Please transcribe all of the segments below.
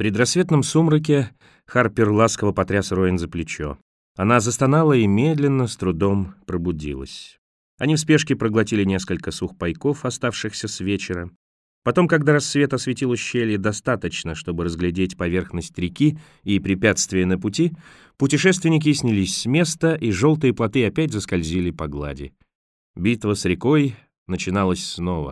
предрассветном сумраке Харпер ласково потряс Роэн за плечо. Она застонала и медленно, с трудом пробудилась. Они в спешке проглотили несколько сухпайков, оставшихся с вечера. Потом, когда рассвет осветил ущелье достаточно, чтобы разглядеть поверхность реки и препятствия на пути, путешественники снялись с места, и желтые плоты опять заскользили по глади. Битва с рекой начиналась снова.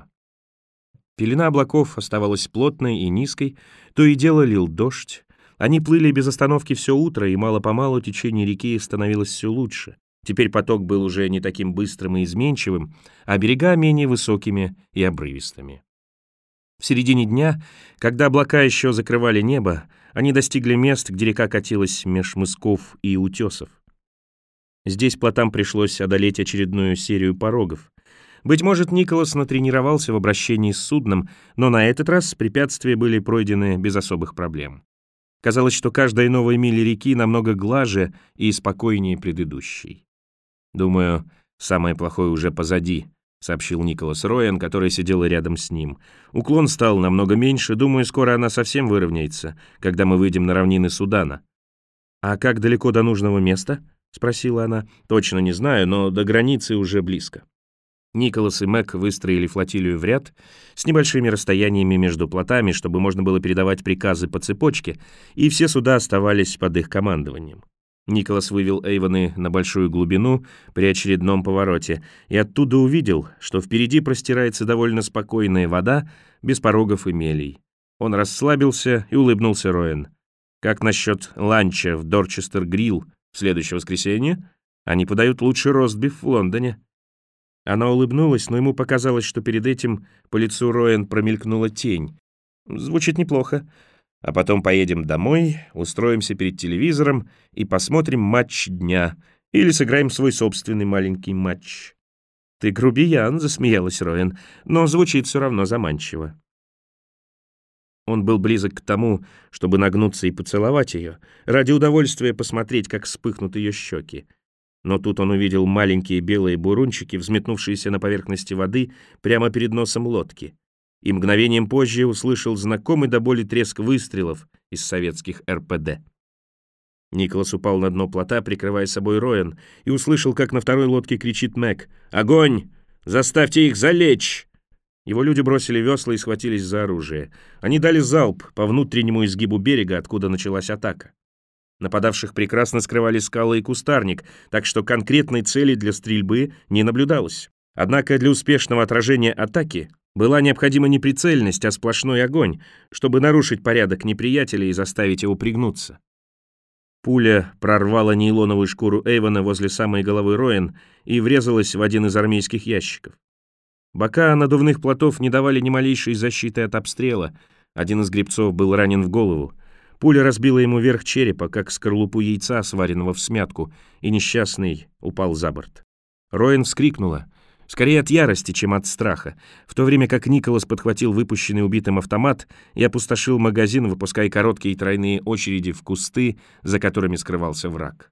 Пелена облаков оставалась плотной и низкой, то и дело лил дождь. Они плыли без остановки все утро, и мало-помалу течение реки становилось все лучше. Теперь поток был уже не таким быстрым и изменчивым, а берега менее высокими и обрывистыми. В середине дня, когда облака еще закрывали небо, они достигли мест, где река катилась меж мысков и утесов. Здесь плотам пришлось одолеть очередную серию порогов. Быть может, Николас натренировался в обращении с судном, но на этот раз препятствия были пройдены без особых проблем. Казалось, что каждая новая миля реки намного глаже и спокойнее предыдущей. «Думаю, самое плохое уже позади», — сообщил Николас Роэн, который сидел рядом с ним. «Уклон стал намного меньше, думаю, скоро она совсем выровняется, когда мы выйдем на равнины Судана». «А как далеко до нужного места?» — спросила она. «Точно не знаю, но до границы уже близко». Николас и Мэг выстроили флотилию в ряд с небольшими расстояниями между плотами, чтобы можно было передавать приказы по цепочке, и все суда оставались под их командованием. Николас вывел Эйвоны на большую глубину при очередном повороте и оттуда увидел, что впереди простирается довольно спокойная вода, без порогов и мелей. Он расслабился и улыбнулся Роэн. «Как насчет ланча в Дорчестер-Грилл в следующее воскресенье? Они подают лучший ростбиф в Лондоне». Она улыбнулась, но ему показалось, что перед этим по лицу Роэн промелькнула тень. «Звучит неплохо. А потом поедем домой, устроимся перед телевизором и посмотрим матч дня или сыграем свой собственный маленький матч». «Ты грубиян», — засмеялась Роэн, «но звучит все равно заманчиво». Он был близок к тому, чтобы нагнуться и поцеловать ее, ради удовольствия посмотреть, как вспыхнут ее щеки. Но тут он увидел маленькие белые бурунчики, взметнувшиеся на поверхности воды прямо перед носом лодки, и мгновением позже услышал знакомый до боли треск выстрелов из советских РПД. Николас упал на дно плота, прикрывая собой Роэн, и услышал, как на второй лодке кричит Мэг: «Огонь! Заставьте их залечь!» Его люди бросили весла и схватились за оружие. Они дали залп по внутреннему изгибу берега, откуда началась атака. Нападавших прекрасно скрывали скалы и кустарник, так что конкретной цели для стрельбы не наблюдалось. Однако для успешного отражения атаки была необходима не прицельность, а сплошной огонь, чтобы нарушить порядок неприятеля и заставить его пригнуться. Пуля прорвала нейлоновую шкуру Эйвона возле самой головы Роэн и врезалась в один из армейских ящиков. Бока надувных плотов не давали ни малейшей защиты от обстрела. Один из гребцов был ранен в голову. Пуля разбила ему верх черепа, как скорлупу яйца, сваренного в смятку, и несчастный упал за борт. Роэн вскрикнула, скорее от ярости, чем от страха, в то время как Николас подхватил выпущенный убитым автомат и опустошил магазин, выпуская короткие тройные очереди в кусты, за которыми скрывался враг.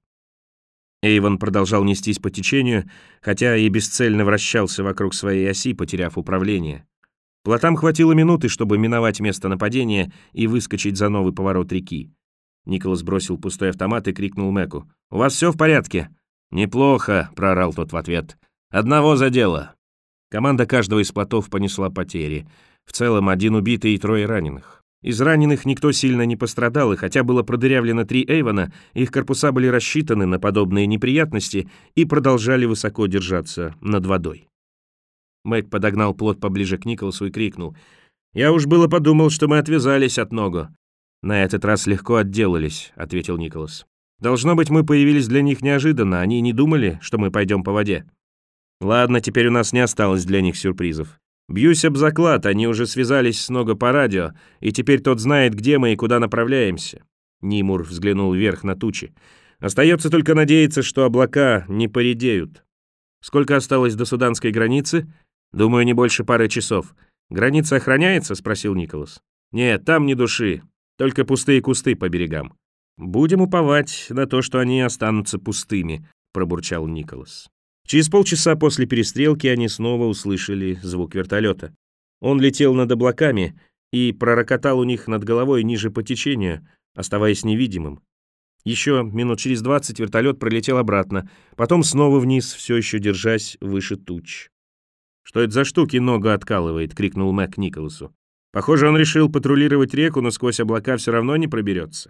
Эйвон продолжал нестись по течению, хотя и бесцельно вращался вокруг своей оси, потеряв управление. Плотам хватило минуты, чтобы миновать место нападения и выскочить за новый поворот реки. Николас бросил пустой автомат и крикнул Мэку: «У вас все в порядке?» «Неплохо», — проорал тот в ответ. «Одного задело». Команда каждого из плотов понесла потери. В целом 1 убитый и 3 раненых. Из раненых никто сильно не пострадал, и хотя было продырявлено 3 Эйвона, их корпуса были рассчитаны на подобные неприятности и продолжали высоко держаться над водой. Мэг подогнал плот поближе к Николасу и крикнул: «Я уж было подумал, что мы отвязались от Ногу». «На этот раз легко отделались», — ответил Николас. «Должно быть, мы появились для них неожиданно, они не думали, что мы пойдем по воде». «Ладно, теперь у нас не осталось для них сюрпризов. Бьюсь об заклад, они уже связались с Ногу по радио, и теперь тот знает, где мы и куда направляемся». Нимур взглянул вверх на тучи. «Остается только надеяться, что облака не поредеют». «Сколько осталось до суданской границы?» «Думаю, не больше пары часов. Граница охраняется?» — спросил Николас. «Нет, там ни души, только пустые кусты по берегам». «Будем уповать на то, что они останутся пустыми», — пробурчал Николас. Через полчаса после перестрелки они снова услышали звук вертолета. Он летел над облаками, и пророкотал у них над головой ниже по течению, оставаясь невидимым. Еще минут через 20 вертолет пролетел обратно, потом снова вниз, все еще держась выше туч. «Что это за штуки ногу откалывает?» — крикнул Мэг Николасу. «Похоже, он решил патрулировать реку, но сквозь облака все равно не проберется.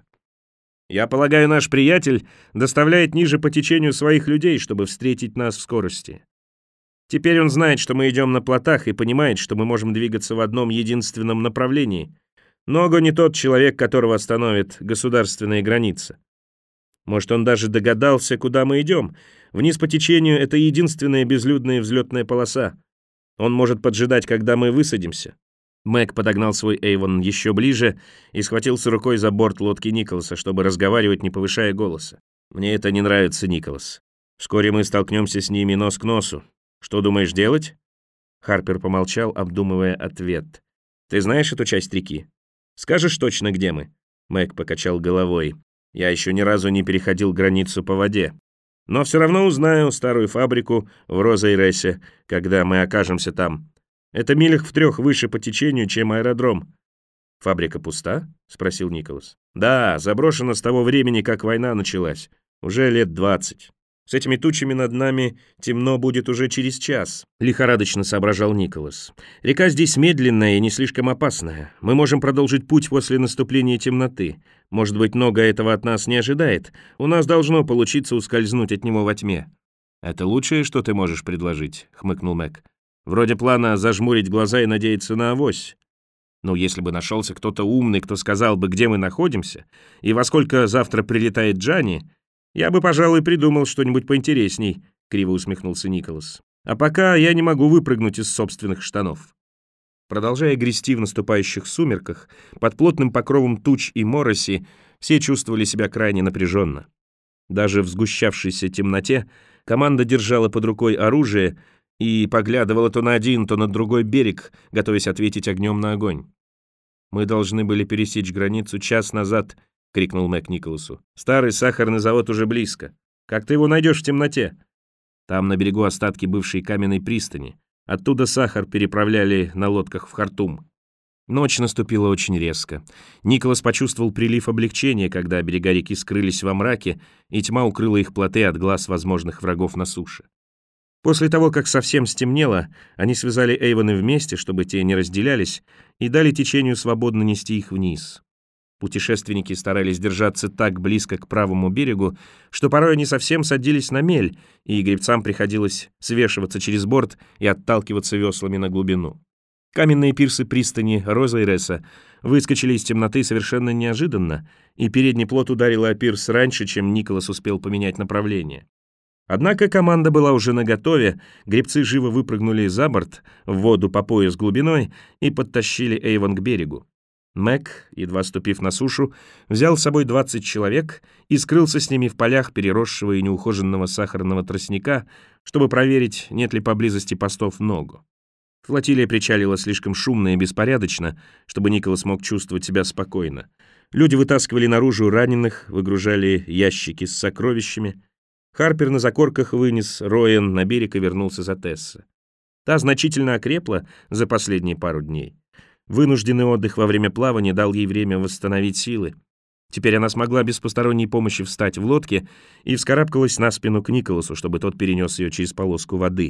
Я полагаю, наш приятель доставляет ниже по течению своих людей, чтобы встретить нас в скорости. Теперь он знает, что мы идем на плотах, и понимает, что мы можем двигаться в одном единственном направлении. Ногу не тот человек, которого остановит государственная граница. Может, он даже догадался, куда мы идем. Вниз по течению — это единственная безлюдная взлетная полоса. Он может поджидать, когда мы высадимся». Мэг подогнал свой Эйвон еще ближе и схватился рукой за борт лодки Николаса, чтобы разговаривать, не повышая голоса. «Мне это не нравится, Николас. Вскоре мы столкнемся с ними нос к носу. Что думаешь делать?» Харпер помолчал, обдумывая ответ. «Ты знаешь эту часть реки? Скажешь точно, где мы?» Мэг покачал головой. «Я еще ни разу не переходил границу по воде. Но все равно узнаю старую фабрику в Роза-Иресе, когда мы окажемся там. Это милях в 3 выше по течению, чем аэродром». «Фабрика пуста?» — спросил Николас. «Да, заброшена с того времени, как война началась. Уже лет 20. С этими тучами над нами темно будет уже через час», — лихорадочно соображал Николас. «Река здесь медленная и не слишком опасная. Мы можем продолжить путь после наступления темноты. Может быть, много этого от нас не ожидает. У нас должно получиться ускользнуть от него во тьме». «Это лучшее, что ты можешь предложить», — хмыкнул Мэг. «Вроде плана зажмурить глаза и надеяться на авось. Ну, если бы нашелся кто-то умный, кто сказал бы, где мы находимся, и во сколько завтра прилетает Джанни, я бы, пожалуй, придумал что-нибудь поинтересней», — криво усмехнулся Николас. «А пока я не могу выпрыгнуть из собственных штанов». Продолжая грести в наступающих сумерках, под плотным покровом туч и мороси, все чувствовали себя крайне напряженно. Даже в сгущавшейся темноте команда держала под рукой оружие и поглядывала то на один, то на другой берег, готовясь ответить огнем на огонь. «Мы должны были пересечь границу час назад», — крикнул Мэг Николасу. «Старый сахарный завод уже близко. Как ты его найдешь в темноте?» «Там на берегу остатки бывшей каменной пристани. Оттуда сахар переправляли на лодках в Хартум». Ночь наступила очень резко. Николас почувствовал прилив облегчения, когда берега реки скрылись во мраке, и тьма укрыла их плоты от глаз возможных врагов на суше. После того, как совсем стемнело, они связали Эйвоны вместе, чтобы те не разделялись, и дали течению свободно нести их вниз. Путешественники старались держаться так близко к правому берегу, что порой они совсем садились на мель, и гребцам приходилось свешиваться через борт и отталкиваться веслами на глубину. Каменные пирсы пристани Роза-Иреса выскочили из темноты совершенно неожиданно, и передний плот ударил о пирс раньше, чем Николас успел поменять направление. Однако команда была уже наготове, гребцы живо выпрыгнули за борт в воду по пояс глубиной и подтащили Эйвон к берегу. Мэг, едва ступив на сушу, взял с собой 20 человек и скрылся с ними в полях переросшего и неухоженного сахарного тростника, чтобы проверить, нет ли поблизости постов ногу. Флотилия причалила слишком шумно и беспорядочно, чтобы Николас мог чувствовать себя спокойно. Люди вытаскивали наружу раненых, выгружали ящики с сокровищами. Харпер на закорках вынес Роэн на берег и вернулся за Тесса. Та значительно окрепла за последние пару дней. Вынужденный отдых во время плавания дал ей время восстановить силы. Теперь она смогла без посторонней помощи встать в лодке и вскарабкалась на спину к Николасу, чтобы тот перенес ее через полоску воды.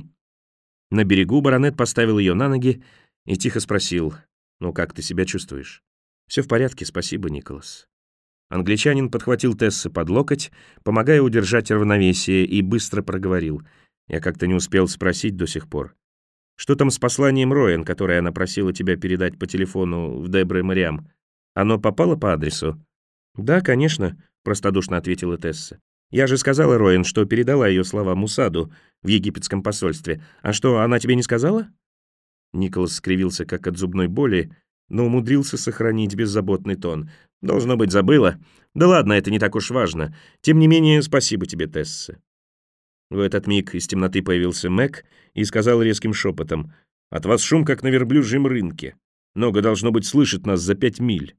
На берегу баронет поставил ее на ноги и тихо спросил: «Ну, как ты себя чувствуешь?» «Все в порядке, спасибо, Николас». Англичанин подхватил Тесса под локоть, помогая удержать равновесие, и быстро проговорил: «Я как-то не успел спросить до сих пор. Что там с посланием Роэн, которое она просила тебя передать по телефону в Дебре-Мариам? Оно попало по адресу?» «Да, конечно», — простодушно ответила Тесса. «Я же сказала Роэн, что передала ее слова Мусаду в египетском посольстве. А что, она тебе не сказала?» Николас скривился как от зубной боли, но умудрился сохранить беззаботный тон. «Должно быть, забыла. Да ладно, это не так уж важно. Тем не менее, спасибо тебе, Тесса». В этот миг из темноты появился Мэг и сказал резким шепотом: «От вас шум, как на верблюжьем рынке. Нога, должно быть, слышит нас за 5 миль».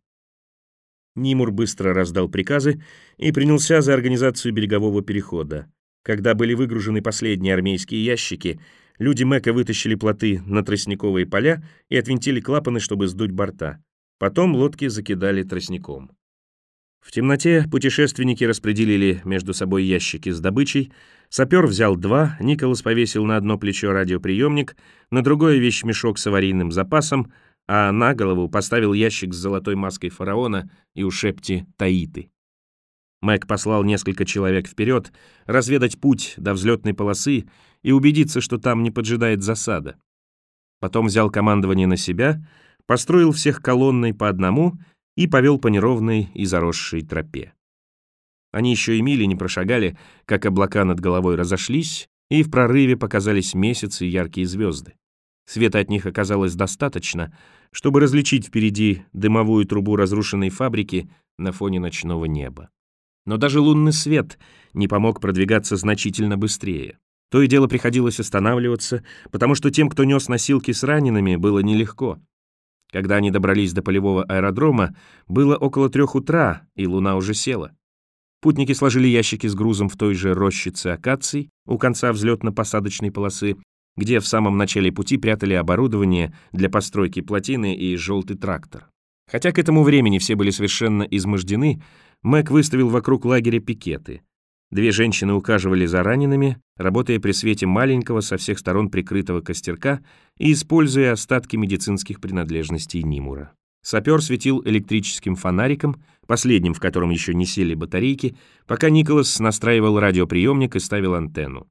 Нимур быстро раздал приказы и принялся за организацию берегового перехода. Когда были выгружены последние армейские ящики, люди Мэка вытащили плоты на тростниковые поля и отвинтили клапаны, чтобы сдуть борта. Потом лодки закидали тростником. В темноте путешественники распределили между собой ящики с добычей. Сапер взял 2, Николас повесил на одно плечо радиоприемник, на другое вещмешок с аварийным запасом, а на голову поставил ящик с золотой маской фараона и ушепти Таиты. Мэг послал несколько человек вперед, разведать путь до взлетной полосы и убедиться, что там не поджидает засада. Потом взял командование на себя, построил всех колонной по одному и повел по неровной и заросшей тропе. Они еще и мили не прошагали, как облака над головой разошлись, и в прорыве показались месяцы и яркие звезды. Света от них оказалось достаточно, чтобы различить впереди дымовую трубу разрушенной фабрики на фоне ночного неба. Но даже лунный свет не помог продвигаться значительно быстрее. То и дело приходилось останавливаться, потому что тем, кто нес носилки с ранеными, было нелегко. Когда они добрались до полевого аэродрома, было около 3 утра, и луна уже села. Путники сложили ящики с грузом в той же рощице акаций у конца взлетно-посадочной полосы, где в самом начале пути прятали оборудование для постройки плотины и желтый трактор. Хотя к этому времени все были совершенно измождены, Мэг выставил вокруг лагеря пикеты. 2 женщины ухаживали за ранеными, работая при свете маленького со всех сторон прикрытого костерка и используя остатки медицинских принадлежностей Нимура. Сапер светил электрическим фонариком, последним, в котором еще не сели батарейки, пока Николас настраивал радиоприемник и ставил антенну.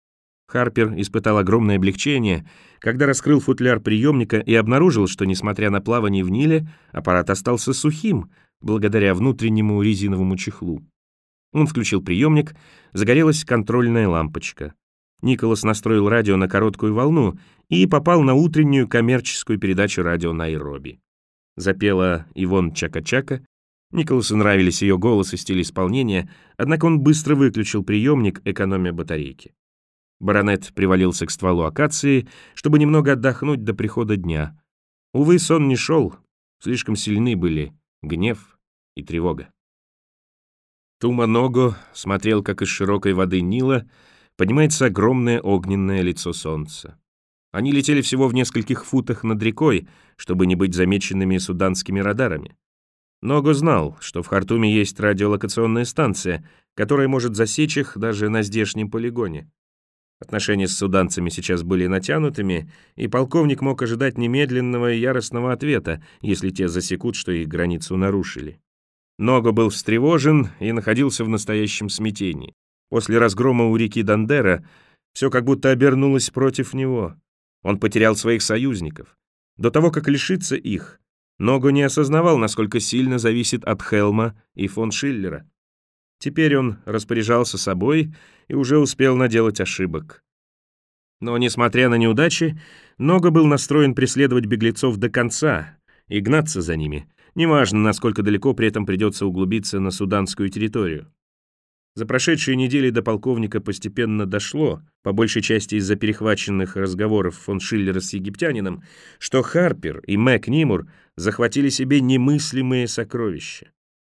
Харпер испытал огромное облегчение, когда раскрыл футляр приемника и обнаружил, что, несмотря на плавание в Ниле, аппарат остался сухим, благодаря внутреннему резиновому чехлу. Он включил приемник, загорелась контрольная лампочка. Николас настроил радио на короткую волну и попал на утреннюю коммерческую передачу радио Найроби. Запела Ивон Чака-Чака. Николасу нравились ее голос и стиль исполнения, однако он быстро выключил приемник, экономя батарейки. Баронет привалился к стволу акации, чтобы немного отдохнуть до прихода дня. Увы, сон не шел, слишком сильны были гнев и тревога. Тума-Ного смотрел, как из широкой воды Нила поднимается огромное огненное лицо солнца. Они летели всего в нескольких футах над рекой, чтобы не быть замеченными суданскими радарами. Ного знал, что в Хартуме есть радиолокационная станция, которая может засечь их даже на здешнем полигоне. Отношения с суданцами сейчас были натянутыми, и полковник мог ожидать немедленного и яростного ответа, если те засекут, что их границу нарушили. Ного был встревожен и находился в настоящем смятении. После разгрома у реки Дандера все как будто обернулось против него. Он потерял своих союзников. До того, как лишиться их, Ного не осознавал, насколько сильно зависит от Хелма и фон Шиллера. Теперь он распоряжался собой и уже успел наделать ошибок. Но, несмотря на неудачи, Ного был настроен преследовать беглецов до конца и гнаться за ними, неважно, насколько далеко при этом придется углубиться на суданскую территорию. За прошедшие недели до полковника постепенно дошло, по большей части из-за перехваченных разговоров фон Шиллера с египтянином, что Харпер и Мэг Нимур захватили себе немыслимые сокровища.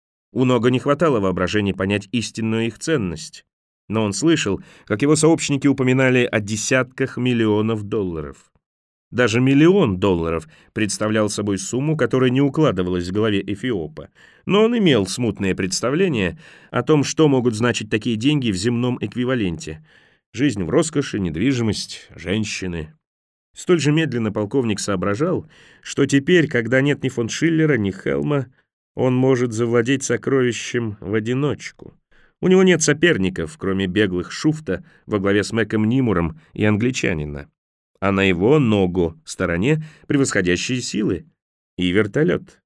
У Ного не хватало воображения понять истинную их ценность, но он слышал, как его сообщники упоминали о десятках миллионов долларов. Даже $1 миллион представлял собой сумму, которая не укладывалась в голове Эфиопа, но он имел смутное представление о том, что могут значить такие деньги в земном эквиваленте. Жизнь в роскоши, недвижимость, женщины. Столь же медленно полковник соображал, что теперь, когда нет ни фон Шиллера, ни Хелма, он может завладеть сокровищем в одиночку. У него нет соперников, кроме беглых Шуфта во главе с Мэком Нимуром и англичанина. А на его, Ного, стороне превосходящие силы и вертолет.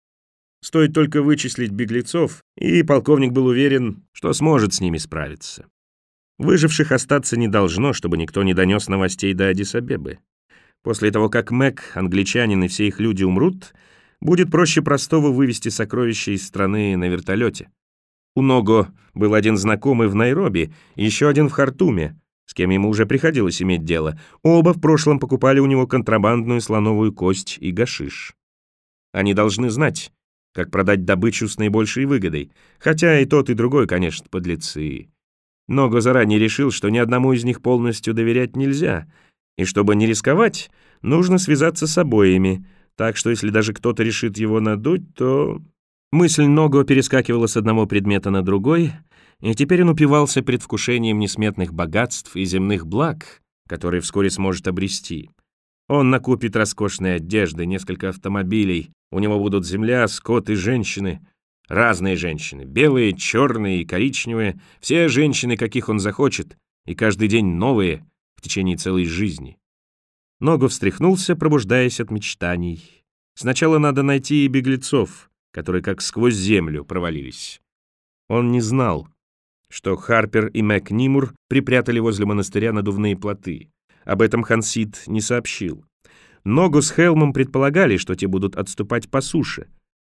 Стоит только вычислить беглецов, и полковник был уверен, что сможет с ними справиться. Выживших остаться не должно, чтобы никто не донес новостей до Аддис-Абебы. После того, как Мэг, англичанин и все их люди умрут, будет проще простого вывести сокровища из страны на вертолете. У Ного был один знакомый в Найроби и еще один в Хартуме, с кем ему уже приходилось иметь дело. Оба в прошлом покупали у него контрабандную слоновую кость и гашиш. Они должны знать, как продать добычу с наибольшей выгодой, хотя и тот, и другой, конечно, подлецы. Ного заранее решил, что ни одному из них полностью доверять нельзя, и чтобы не рисковать, нужно связаться с обоими, Так что если даже кто-то решит его надуть, то... Мысль Ного перескакивала с одного предмета на другой, и теперь он упивался предвкушением несметных богатств и земных благ, которые вскоре сможет обрести. Он накупит роскошной одежды, несколько автомобилей, у него будут земля, скот и женщины. Разные женщины, белые, черные и коричневые, все женщины, каких он захочет, и каждый день новые в течение целой жизни. Ного встряхнулся, пробуждаясь от мечтаний. Сначала надо найти и беглецов, которые как сквозь землю провалились. Он не знал, что Харпер и Мэг Нимур припрятали возле монастыря надувные плоты. Об этом Хансид не сообщил. Ного с Хелмом предполагали, что те будут отступать по суше,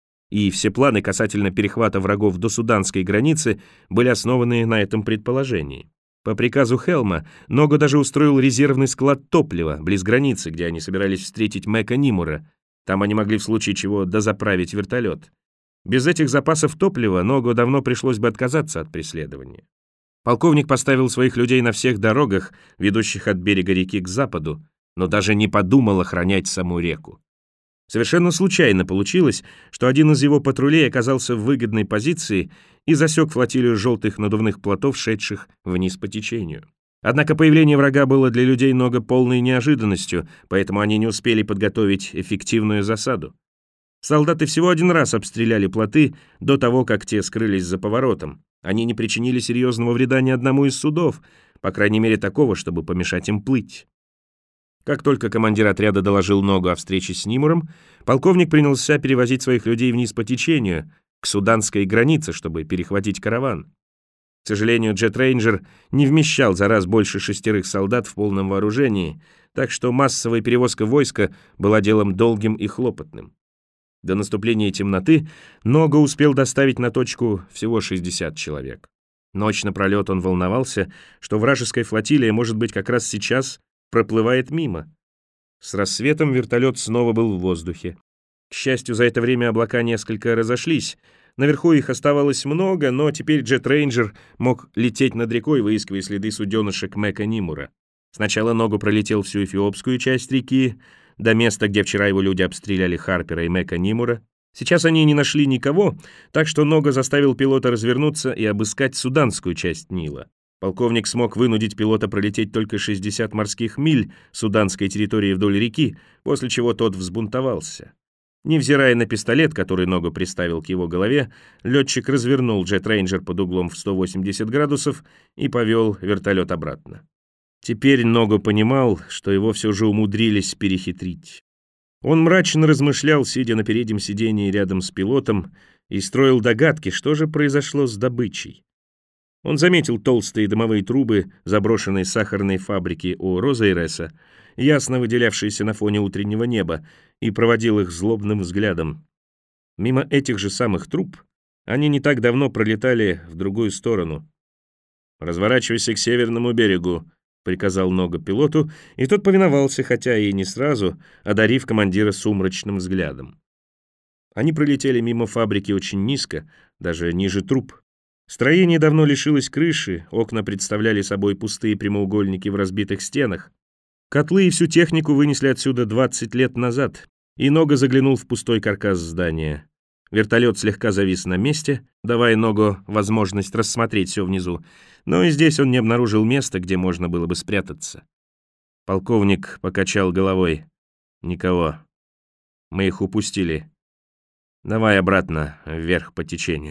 и все планы касательно перехвата врагов до суданской границы были основаны на этом предположении. По приказу Хелма Ного даже устроил резервный склад топлива близ границы, где они собирались встретить Мэка Нимура. Там они могли в случае чего дозаправить вертолет. Без этих запасов топлива Ного давно пришлось бы отказаться от преследования. Полковник поставил своих людей на всех дорогах, ведущих от берега реки к западу, но даже не подумал охранять саму реку. Совершенно случайно получилось, что один из его патрулей оказался в выгодной позиции и засек флотилию желтых надувных плотов, шедших вниз по течению. Однако появление врага было для людей Ного полной неожиданностью, поэтому они не успели подготовить эффективную засаду. Солдаты всего один раз обстреляли плоты до того, как те скрылись за поворотом. Они не причинили серьезного вреда ни одному из судов, по крайней мере такого, чтобы помешать им плыть. Как только командир отряда доложил Ного о встрече с Нимуром, полковник принялся перевозить своих людей вниз по течению, к суданской границе, чтобы перехватить караван. К сожалению, джет-рейнджер не вмещал за раз больше 6 солдат в полном вооружении, так что массовая перевозка войска была делом долгим и хлопотным. До наступления темноты Ного успел доставить на точку всего 60 человек. Ночь напролет он волновался, что вражеская флотилия, может быть, как раз сейчас проплывает мимо. С рассветом вертолет снова был в воздухе. К счастью, за это время облака несколько разошлись. Наверху их оставалось много, но теперь джет-рейнджер мог лететь над рекой, выискивая следы суденышек Мэка Нимура. Сначала Ного пролетел всю эфиопскую часть реки, до места, где вчера его люди обстреляли Харпера и Мэка Нимура. Сейчас они не нашли никого, так что Ного заставил пилота развернуться и обыскать суданскую часть Нила. Полковник смог вынудить пилота пролететь только 60 морских миль суданской территории вдоль реки, после чего тот взбунтовался. Невзирая на пистолет, который Ного приставил к его голове, летчик развернул джет-рейнджер под углом в 180 градусов и повел вертолет обратно. Теперь Ного понимал, что его все же умудрились перехитрить. Он мрачно размышлял, сидя на переднем сидении рядом с пилотом, и строил догадки, что же произошло с добычей. Он заметил толстые дымовые трубы заброшенной сахарной фабрики у Розейреса, ясно выделявшиеся на фоне утреннего неба, и проводил их злобным взглядом. Мимо этих же самых труб они не так давно пролетали в другую сторону. «Разворачивайся к северному берегу», — приказал Ного пилоту, и тот повиновался, хотя и не сразу, одарив командира сумрачным взглядом. Они пролетели мимо фабрики очень низко, даже ниже труб. Строение давно лишилось крыши, окна представляли собой пустые прямоугольники в разбитых стенах. Котлы и всю технику вынесли отсюда 20 лет назад, и Ного заглянул в пустой каркас здания. Вертолет слегка завис на месте, давая Ного возможность рассмотреть все внизу, но и здесь он не обнаружил места, где можно было бы спрятаться. Полковник покачал головой. «Никого. Мы их упустили. Давай обратно, вверх по течению».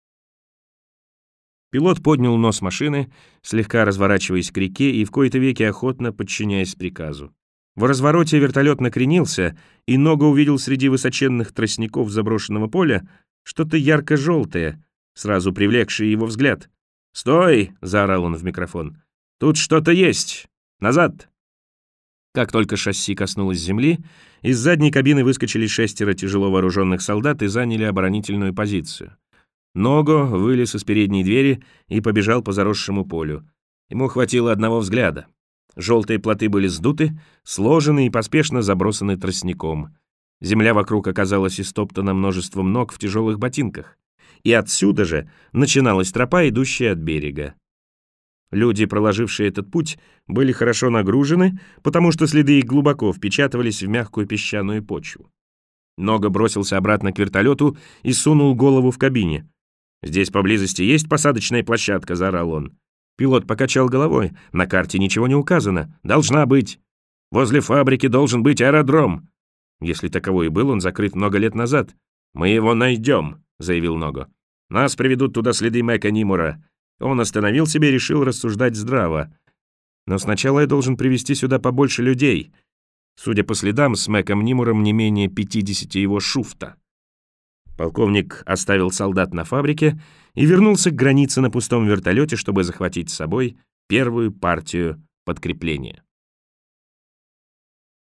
Пилот поднял нос машины, слегка разворачиваясь к реке и в кои-то веки охотно подчиняясь приказу. В развороте вертолет накренился, и Ного увидел среди высоченных тростников заброшенного поля что-то ярко-желтое, сразу привлекшее его взгляд. «Стой!» — заорал он в микрофон. «Тут что-то есть! Назад!» Как только шасси коснулось земли, из задней кабины выскочили 6 тяжело вооруженных солдат и заняли оборонительную позицию. Ного вылез из передней двери и побежал по заросшему полю. Ему хватило одного взгляда. Желтые плоты были сдуты, сложены и поспешно забросаны тростником. Земля вокруг оказалась истоптана множеством ног в тяжелых ботинках. И отсюда же начиналась тропа, идущая от берега. Люди, проложившие этот путь, были хорошо нагружены, потому что следы их глубоко впечатывались в мягкую песчаную почву. Нога бросился обратно к вертолету и сунул голову в кабине. «Здесь поблизости есть посадочная площадка?» — заорал он. Пилот покачал головой. «На карте ничего не указано. Должна быть. Возле фабрики должен быть аэродром». Если таковой и был, он закрыт много лет назад. «Мы его найдем», — заявил Ного. «Нас приведут туда следы Мэка Нимура». Он остановил себя и решил рассуждать здраво. «Но сначала я должен привести сюда побольше людей. Судя по следам, с Мэком Нимуром не менее 50 его шуфта». Полковник оставил солдат на фабрике и вернулся к границе на пустом вертолете, чтобы захватить с собой первую партию подкрепления.